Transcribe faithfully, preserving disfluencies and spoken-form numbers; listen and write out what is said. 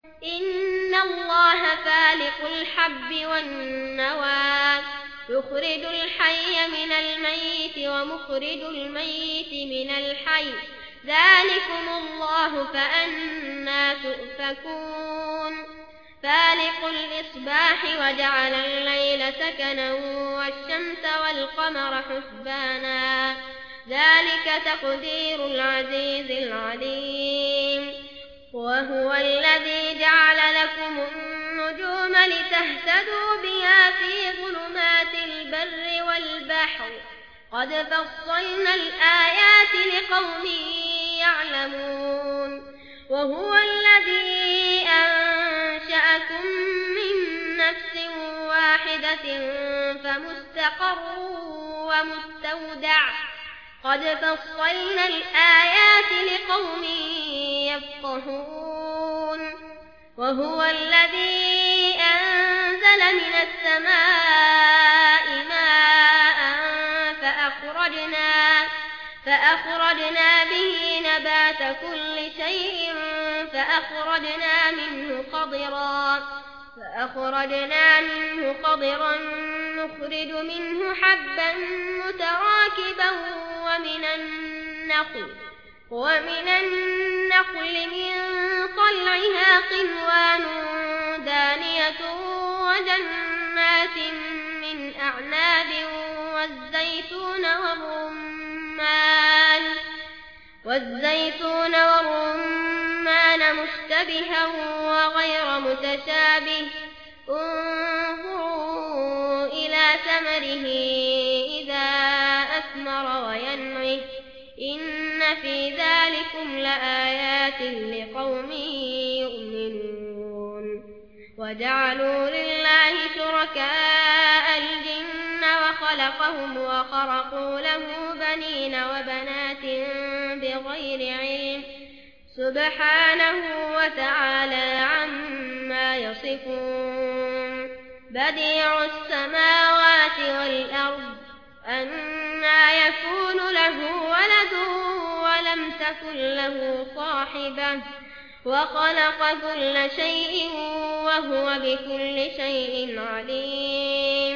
إن الله فالق الحب والنوى يخرج الحي من الميت ومخرج الميت من الحي ذلكم الله فأنى تؤفكون فالق الإصباح وجعل الليل سكنا والشمس والقمر حسبانا ذلك تقدير العزيز العليم وهو الذي جعل لكم النجوم لتهتدوا بها في ظلمات البر والبحر قد فصلنا الآيات لقوم يعلمون وهو الذي أنشأكم من نفس واحدة فمستقر ومستودع قد فصلنا الآيات لقوم يفقهون وهو الذي أنزل من السماء ماء فأخرجنا, فأخرجنا به نبات كل شيء فأخرجنا منه خضرا فأخرجنا منه خضرا نخرج منه حبا متراكبا ومن النخل ومن النخل من طلعها قنوان دانية وجنات من أعناب والزيتون والرمان والزيتون والرمان مشتبها وغير متشابه انظروا إلى ثمره إذا أثمر وينعه إن في ذلكم لآيات لقوم يؤمنون وجعلوا لله شركاء الجن وخلقهم وخرقوا له بنين وبنات بغير علم سبحانه وتعالى عما يصفون بديع السماوات والأرض أنى يكون له ولد ولم تكن له صاحبة وخلق كل شيء وهو بكل شيء عليم